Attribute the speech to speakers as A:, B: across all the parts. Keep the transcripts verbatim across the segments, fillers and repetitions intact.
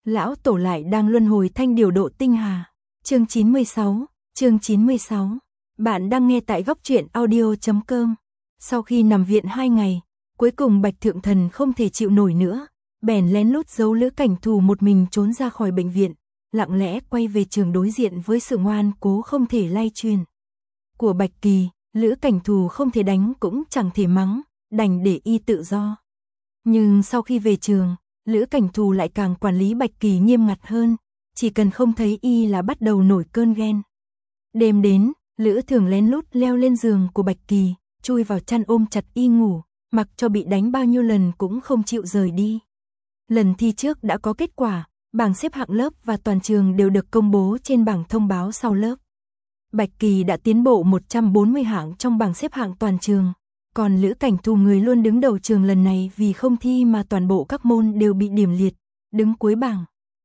A: lão tổ lại đang luân hồi thanh điều độ tinh hà. Chương chín mươi sáu, chương chín mươi sáu. Bạn đang nghe tại góc truyện audio chấm com. Sau khi nằm viện hai ngày, cuối cùng Bạch Thượng Thần không thể chịu nổi nữa, bèn lén lút giấu Lữ Cảnh Thù một mình trốn ra khỏi bệnh viện, lặng lẽ quay về trường đối diện với sự ngoan cố không thể lay truyền của Bạch Kỳ. Lữ Cảnh Thù không thể đánh cũng chẳng thể mắng, đành để y tự do. Nhưng sau khi về trường, Lữ Cảnh Thù lại càng quản lý Bạch Kỳ nghiêm ngặt hơn, chỉ cần không thấy y là bắt đầu nổi cơn ghen. Đêm đến, Lữ thường lén lút leo lên giường của Bạch Kỳ, chui vào chăn ôm chặt y ngủ, mặc cho bị đánh bao nhiêu lần cũng không chịu rời đi. Lần thi trước đã có kết quả, bảng xếp hạng lớp và toàn trường đều được công bố trên bảng thông báo sau lớp. Bạch Kỳ đã tiến bộ một trăm bốn mươi hạng trong bảng xếp hạng toàn trường, còn Lữ Cảnh Thù người luôn đứng đầu trường lần này vì không thi mà toàn bộ các môn đều bị điểm liệt, đứng cuối bảng.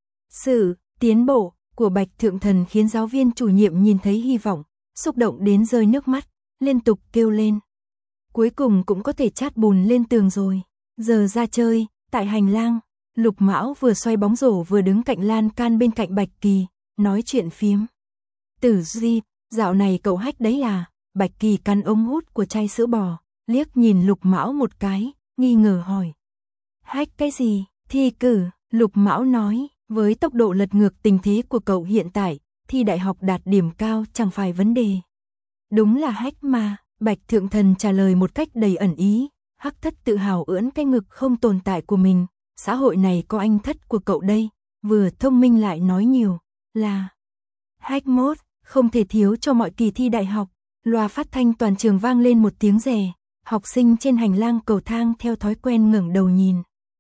A: Sự tiến bộ của Bạch Thượng Thần khiến giáo viên chủ nhiệm nhìn thấy hy vọng, xúc động đến rơi nước mắt, liên tục kêu lên. Cuối cùng cũng có thể chát bùn lên tường rồi. Giờ ra chơi, tại hành lang, Lục Mão vừa xoay bóng rổ vừa đứng cạnh lan can bên cạnh Bạch Kỳ, nói chuyện phiếm. Tử Duy, dạo này cậu hách đấy à? Bạch Kỳ căn ống hút của chai sữa bò, liếc nhìn Lục Mão một cái, nghi ngờ hỏi. Hách cái gì? Thi cử, Lục Mão nói, với tốc độ lật ngược tình thế của cậu hiện tại, thi đại học đạt điểm cao chẳng phải vấn đề. Đúng là hách mà, Bạch Thượng Thần trả lời một cách đầy ẩn ý, Hắc Thất tự hào ưỡn cái ngực không tồn tại của mình, xã hội này có anh thất của cậu đây, vừa thông minh lại nói nhiều, là hách mốt, không thể thiếu cho mọi kỳ thi đại học. Loa phát thanh toàn trường vang lên một tiếng rè, học sinh trên hành lang cầu thang theo thói quen ngẩng đầu nhìn.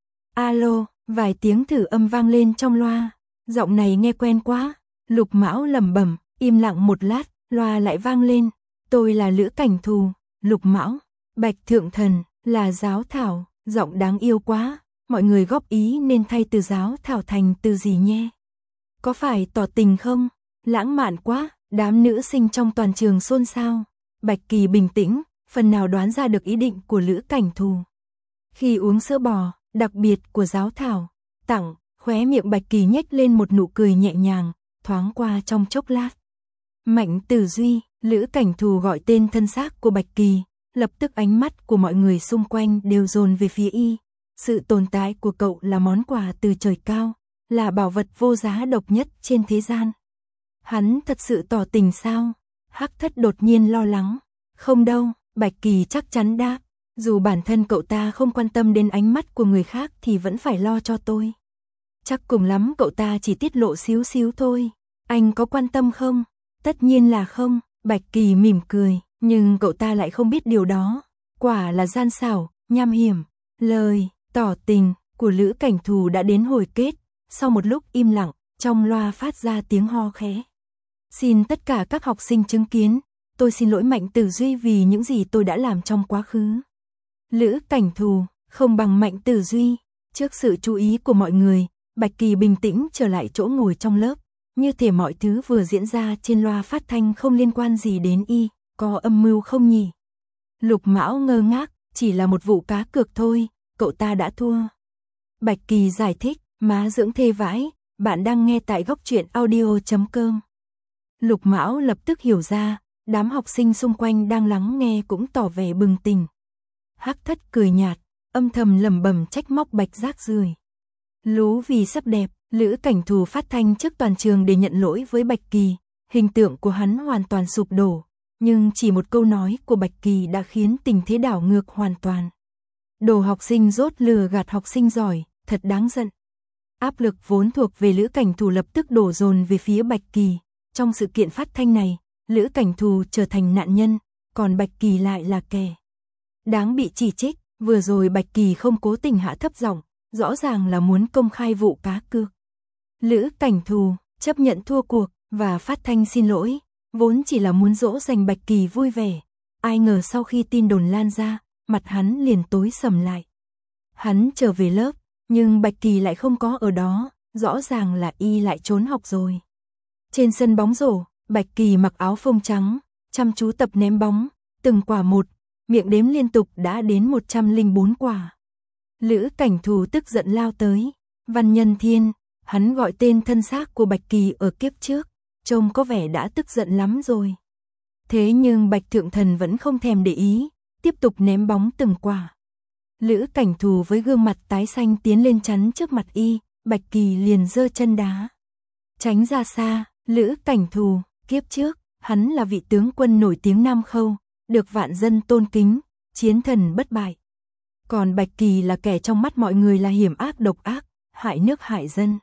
A: Alo, vài tiếng thử âm vang lên trong loa, giọng này nghe quen quá, Lục Mão lẩm bẩm, im lặng một lát, loa lại vang lên, tôi là Lữ Cảnh Thù, Lục Mão, Bạch Thượng Thần, là Giáo Thảo, giọng đáng yêu quá, mọi người góp ý nên thay từ Giáo Thảo thành từ gì nhé. Có phải tỏ tình không? Lãng mạn quá. Đám nữ sinh trong toàn trường xôn xao. Bạch Kỳ bình tĩnh, phần nào đoán ra được ý định của Lữ Cảnh Thù. Khi uống sữa bò, đặc biệt của Giáo Thảo, tặng, khóe miệng Bạch Kỳ nhếch lên một nụ cười nhẹ nhàng, thoáng qua trong chốc lát. Mạnh Tử Duy, Lữ Cảnh Thù gọi tên thân xác của Bạch Kỳ, lập tức ánh mắt của mọi người xung quanh đều dồn về phía y. Sự tồn tại của cậu là món quà từ trời cao, là bảo vật vô giá độc nhất trên thế gian. Hắn thật sự tỏ tình sao? Hắc Thất đột nhiên lo lắng. Không đâu, Bạch Kỳ chắc chắn đáp. Dù bản thân cậu ta không quan tâm đến ánh mắt của người khác thì vẫn phải lo cho tôi. Chắc cùng lắm cậu ta chỉ tiết lộ xíu xíu thôi. Anh có quan tâm không? Tất nhiên là không. Bạch Kỳ mỉm cười, nhưng cậu ta lại không biết điều đó. Quả là gian xảo, nham hiểm. Lời tỏ tình của Lữ Cảnh Thù đã đến hồi kết. Sau một lúc im lặng, trong loa phát ra tiếng ho khẽ. Xin tất cả các học sinh chứng kiến, tôi xin lỗi Mạnh Tử Duy vì những gì tôi đã làm trong quá khứ. Lữ Cảnh Thù, không bằng Mạnh Tử Duy. Trước sự chú ý của mọi người, Bạch Kỳ bình tĩnh trở lại chỗ ngồi trong lớp, như thể mọi thứ vừa diễn ra trên loa phát thanh không liên quan gì đến y, có âm mưu không nhỉ? Lục Mão ngơ ngác, chỉ là một vụ cá cược thôi, cậu ta đã thua. Bạch Kỳ giải thích, má dưỡng thê vãi, bạn đang nghe tại góc truyện audio chấm com. Lục Mão lập tức hiểu ra, đám học sinh xung quanh đang lắng nghe cũng tỏ vẻ bừng tỉnh. Hắc Thất cười nhạt, âm thầm lẩm bẩm trách móc Bạch Giác Rưởi. Lú vì sắc đẹp, Lữ Cảnh Thù phát thanh trước toàn trường để nhận lỗi với Bạch Kỳ, hình tượng của hắn hoàn toàn sụp đổ, nhưng chỉ một câu nói của Bạch Kỳ đã khiến tình thế đảo ngược hoàn toàn. Đồ học sinh dốt lừa gạt học sinh giỏi, thật đáng giận. Áp lực vốn thuộc về Lữ Cảnh Thù lập tức đổ dồn về phía Bạch Kỳ. Trong sự kiện phát thanh này, Lữ Cảnh Thù trở thành nạn nhân, còn Bạch Kỳ lại là kẻ đáng bị chỉ trích. Vừa rồi Bạch Kỳ không cố tình hạ thấp giọng, rõ ràng là muốn công khai vụ cá cược. Lữ Cảnh Thù chấp nhận thua cuộc và phát thanh xin lỗi, vốn chỉ là muốn dỗ dành Bạch Kỳ vui vẻ. Ai ngờ sau khi tin đồn lan ra, mặt hắn liền tối sầm lại. Hắn trở về lớp, nhưng Bạch Kỳ lại không có ở đó, rõ ràng là y lại trốn học rồi. Trên sân bóng rổ, Bạch Kỳ mặc áo phông trắng, chăm chú tập ném bóng, từng quả một, miệng đếm liên tục đã đến một trăm lẻ bốn quả. Lữ Cảnh Thù tức giận lao tới, Văn Nhân Thiên, Hắn gọi tên thân xác của Bạch Kỳ ở kiếp trước, trông có vẻ đã tức giận lắm rồi. Thế nhưng Bạch Thượng Thần vẫn không thèm để ý, tiếp tục ném bóng từng quả. Lữ Cảnh Thù với gương mặt tái xanh tiến lên chắn trước mặt y, Bạch Kỳ liền giơ chân đá. Tránh ra xa, Lữ Cảnh Thù, kiếp trước, hắn là vị tướng quân nổi tiếng Nam Khâu, được vạn dân tôn kính, chiến thần bất bại. Còn Bạch Kỳ là kẻ trong mắt mọi người là hiểm ác độc ác, hại nước hại dân.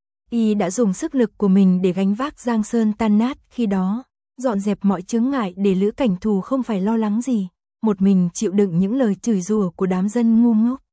A: Y đã dùng sức lực của mình để gánh vác Giang Sơn tan nát khi đó, dọn dẹp mọi chướng ngại để Lữ Cảnh Thù không phải lo lắng gì, một mình chịu đựng những lời chửi rủa của đám dân ngu ngốc.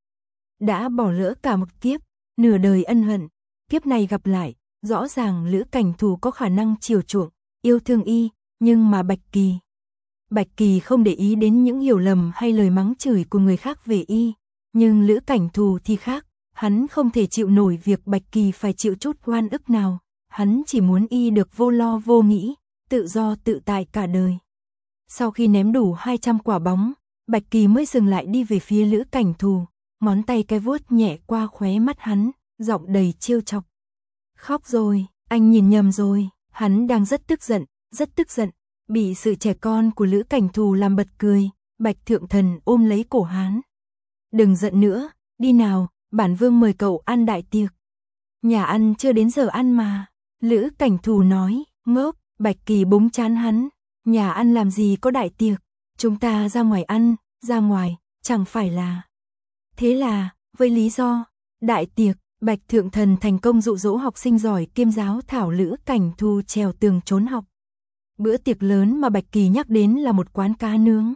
A: Đã bỏ lỡ cả một kiếp, nửa đời ân hận, kiếp này gặp lại, rõ ràng Lữ Cảnh Thù có khả năng chiều chuộng, yêu thương y, nhưng mà Bạch Kỳ. Bạch Kỳ không để ý đến những hiểu lầm hay lời mắng chửi của người khác về y, nhưng Lữ Cảnh Thù thì khác, hắn không thể chịu nổi việc Bạch Kỳ phải chịu chút oan ức nào, hắn chỉ muốn y được vô lo vô nghĩ, tự do tự tại cả đời. Sau khi ném đủ hai trăm quả bóng, Bạch Kỳ mới dừng lại đi về phía Lữ Cảnh Thù, ngón tay cái vuốt nhẹ qua khóe mắt hắn, giọng đầy trêu chọc. Khóc rồi, anh nhìn nhầm rồi, hắn đang rất tức giận, rất tức giận, bị sự trẻ con của Lữ Cảnh Thù làm bật cười, Bạch Thượng Thần ôm lấy cổ hắn. Đừng giận nữa, đi nào, bản vương mời cậu ăn đại tiệc. Nhà ăn chưa đến giờ ăn mà, Lữ Cảnh Thù nói, ngốc, Bạch Kỳ búng chán hắn, nhà ăn làm gì có đại tiệc, chúng ta ra ngoài ăn, ra ngoài, chẳng phải là. Thế là, với lý do, đại tiệc, Bạch Thượng Thần thành công dụ dỗ học sinh giỏi kiêm giáo thảo Lữ Cảnh Thù trèo tường trốn học. Bữa tiệc lớn mà Bạch Kỳ nhắc đến là một quán cá nướng.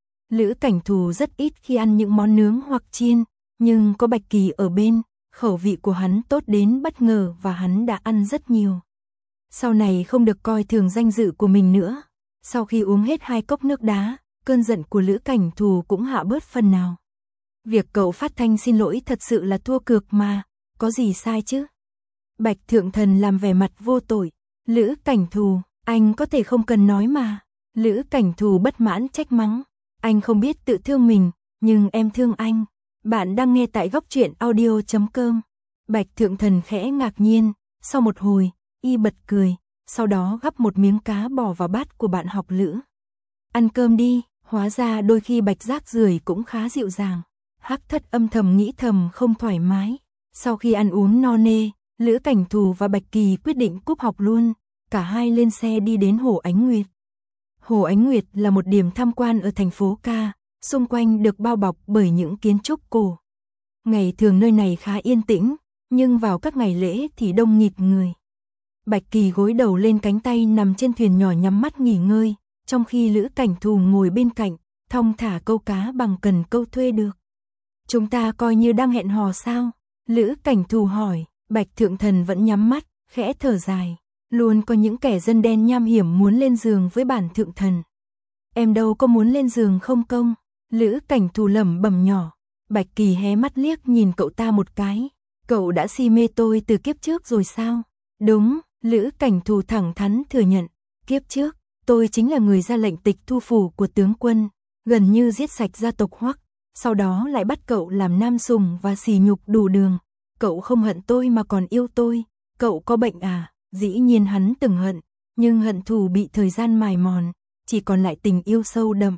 A: Lữ Cảnh Thù rất ít khi ăn những món nướng hoặc chiên, nhưng có Bạch Kỳ ở bên, khẩu vị của hắn tốt đến bất ngờ và hắn đã ăn rất nhiều. Sau này không được coi thường danh dự của mình nữa. Sau khi uống hết hai cốc nước đá, cơn giận của Lữ Cảnh Thù cũng hạ bớt phần nào. Việc cậu phát thanh xin lỗi thật sự là thua cược mà, có gì sai chứ? Bạch Thượng Thần làm vẻ mặt vô tội. Lữ Cảnh Thù, anh có thể không cần nói mà. Lữ Cảnh Thù bất mãn trách mắng. Anh không biết tự thương mình, nhưng em thương anh. Bạn đang nghe tại góc truyện audio chấm com. Bạch Thượng Thần khẽ ngạc nhiên, sau một hồi, y bật cười, sau đó gắp một miếng cá bỏ vào bát của bạn học Lữ. Ăn cơm đi, hóa ra đôi khi Bạch rác rưởi cũng khá dịu dàng. Hắc Thất âm thầm nghĩ thầm không thoải mái. Sau khi ăn uống no nê, Lữ Cảnh Thù và Bạch Kỳ quyết định cúp học luôn, cả hai lên xe đi đến Hồ Ánh Nguyệt. Hồ Ánh Nguyệt là một điểm tham quan ở thành phố Ca, xung quanh được bao bọc bởi những kiến trúc cổ. Ngày thường nơi này khá yên tĩnh, nhưng vào các ngày lễ thì đông nghịt người. Bạch Kỳ gối đầu lên cánh tay nằm trên thuyền nhỏ nhắm mắt nghỉ ngơi, trong khi Lữ Cảnh Thù ngồi bên cạnh, thong thả câu cá bằng cần câu thuê được. Chúng ta coi như đang hẹn hò sao? Lữ Cảnh Thù hỏi. Bạch Thượng Thần vẫn nhắm mắt, khẽ thở dài. Luôn có những kẻ dân đen nham hiểm muốn lên giường với bản Thượng Thần. Em đâu có muốn lên giường không công? Lữ Cảnh Thù lẩm bẩm nhỏ. Bạch Kỳ hé mắt liếc nhìn cậu ta một cái. Cậu đã si mê tôi từ kiếp trước rồi sao? Đúng, Lữ Cảnh Thù thẳng thắn thừa nhận. Kiếp trước, tôi chính là người ra lệnh tịch thu phủ của tướng quân, gần như giết sạch gia tộc Hoắc. Sau đó lại bắt cậu làm nam sùng và sỉ nhục đủ đường. Cậu không hận tôi mà còn yêu tôi. Cậu có bệnh à? Dĩ nhiên hắn từng hận, nhưng hận thù bị thời gian mài mòn, chỉ còn lại tình yêu sâu đậm.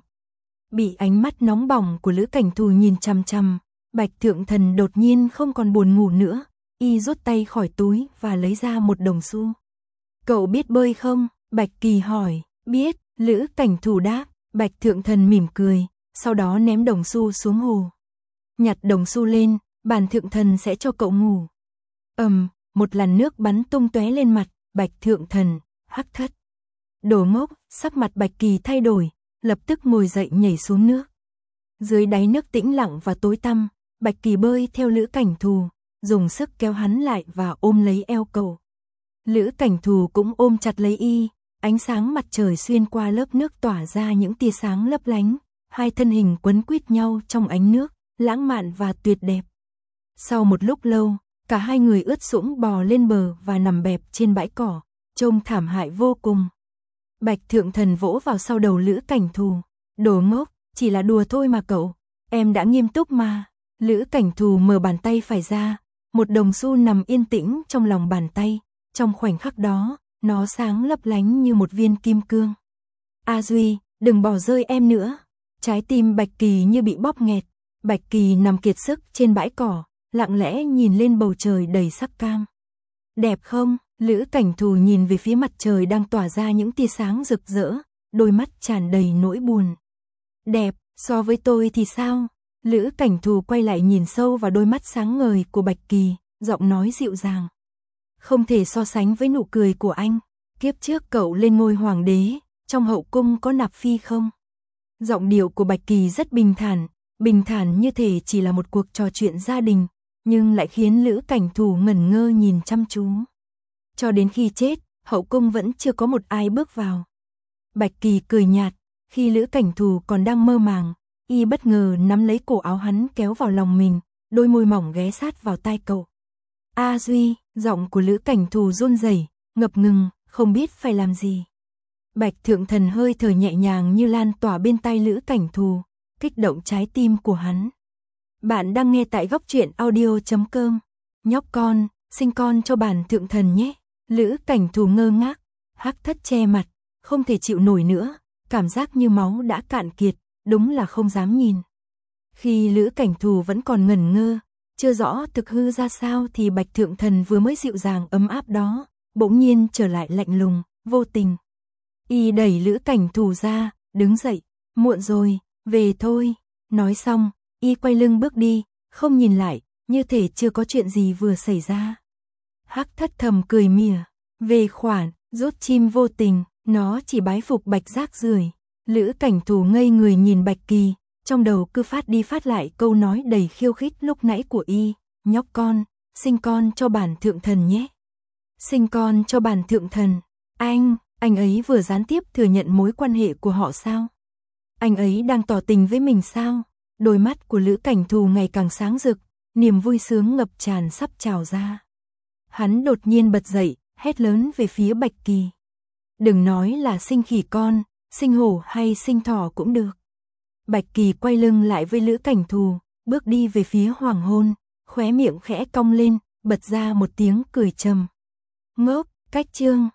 A: Bị ánh mắt nóng bỏng của Lữ Cảnh Thù nhìn chằm chằm, Bạch Thượng Thần đột nhiên không còn buồn ngủ nữa, y rút tay khỏi túi và lấy ra một đồng xu. Cậu biết bơi không? Bạch Kỳ hỏi. Biết, Lữ Cảnh Thù đáp. Bạch Thượng Thần mỉm cười, sau đó ném đồng xu xuống hồ. Nhặt đồng xu lên, bản Thượng Thần sẽ cho cậu ngủ. Ầm, một làn nước bắn tung tóe lên mặt Bạch Thượng Thần. Hắc Thất. Đồ ngốc, sắc mặt Bạch Kỳ thay đổi, lập tức ngồi dậy nhảy xuống nước. Dưới đáy nước tĩnh lặng và tối tăm, Bạch Kỳ bơi theo Lữ Cảnh Thù, dùng sức kéo hắn lại và ôm lấy eo cậu. Lữ Cảnh Thù cũng ôm chặt lấy y, ánh sáng mặt trời xuyên qua lớp nước tỏa ra những tia sáng lấp lánh, hai thân hình quấn quýt nhau trong ánh nước, lãng mạn và tuyệt đẹp. Sau một lúc lâu, cả hai người ướt sũng bò lên bờ và nằm bẹp trên bãi cỏ, trông thảm hại vô cùng. Bạch Thượng Thần vỗ vào sau đầu Lữ Cảnh Thù. Đồ ngốc, chỉ là đùa thôi mà cậu, em đã nghiêm túc mà. Lữ Cảnh Thù mở bàn tay phải ra, một đồng xu nằm yên tĩnh trong lòng bàn tay, trong khoảnh khắc đó, nó sáng lấp lánh như một viên kim cương. A Duy, đừng bỏ rơi em nữa. Trái tim Bạch Kỳ như bị bóp nghẹt, Bạch Kỳ nằm kiệt sức trên bãi cỏ, lặng lẽ nhìn lên bầu trời đầy sắc cam. Đẹp không? Lữ Cảnh Thù nhìn về phía mặt trời đang tỏa ra những tia sáng rực rỡ, đôi mắt tràn đầy nỗi buồn. Đẹp, so với tôi thì sao? Lữ Cảnh Thù quay lại nhìn sâu vào đôi mắt sáng ngời của Bạch Kỳ, giọng nói dịu dàng. Không thể so sánh với nụ cười của anh. Kiếp trước cậu lên ngôi hoàng đế, trong hậu cung có nạp phi không? Giọng điệu của Bạch Kỳ rất bình thản, bình thản như thể chỉ là một cuộc trò chuyện gia đình, nhưng lại khiến Lữ Cảnh Thù ngẩn ngơ nhìn chăm chú. Cho đến khi chết, hậu cung vẫn chưa có một ai bước vào. Bạch Kỳ cười nhạt, khi Lữ Cảnh Thù còn đang mơ màng, y bất ngờ nắm lấy cổ áo hắn kéo vào lòng mình, đôi môi mỏng ghé sát vào tai cậu. A Duy, giọng của Lữ Cảnh Thù run rẩy, ngập ngừng, không biết phải làm gì. Bạch Thượng Thần hơi thở nhẹ nhàng như lan tỏa bên tai Lữ Cảnh Thù, kích động trái tim của hắn. Bạn đang nghe tại góc truyện audio chấm com. Nhóc con, sinh con cho bản Thượng Thần nhé. Lữ Cảnh Thù ngơ ngác, hắc thất che mặt, không thể chịu nổi nữa, cảm giác như máu đã cạn kiệt, đúng là không dám nhìn. Khi Lữ Cảnh Thù vẫn còn ngẩn ngơ, chưa rõ thực hư ra sao thì Bạch Thượng Thần vừa mới dịu dàng ấm áp đó, bỗng nhiên trở lại lạnh lùng, vô tình. Y đẩy Lữ Cảnh Thù ra, đứng dậy, muộn rồi, về thôi. Nói xong, y quay lưng bước đi, không nhìn lại, như thể chưa có chuyện gì vừa xảy ra. Hắc thất thầm cười mỉa, về khoản, rốt chim vô tình, nó chỉ bái phục Bạch rác rưởi. Lữ Cảnh Thù ngây người nhìn Bạch Kỳ, trong đầu cứ phát đi phát lại câu nói đầy khiêu khích lúc nãy của y, nhóc con, sinh con cho bản Thượng Thần nhé. Sinh con cho bản Thượng Thần, anh, anh ấy vừa gián tiếp thừa nhận mối quan hệ của họ sao? Anh ấy đang tỏ tình với mình sao? Đôi mắt của Lữ Cảnh Thù ngày càng sáng rực, niềm vui sướng ngập tràn sắp trào ra. Hắn đột nhiên bật dậy, hét lớn về phía Bạch Kỳ. Đừng nói là sinh khỉ con, sinh hổ hay sinh thỏ cũng được. Bạch Kỳ quay lưng lại với Lữ Cảnh Thù, bước đi về phía hoàng hôn, khóe miệng khẽ cong lên, bật ra một tiếng cười trầm. Ngốc, cách chương.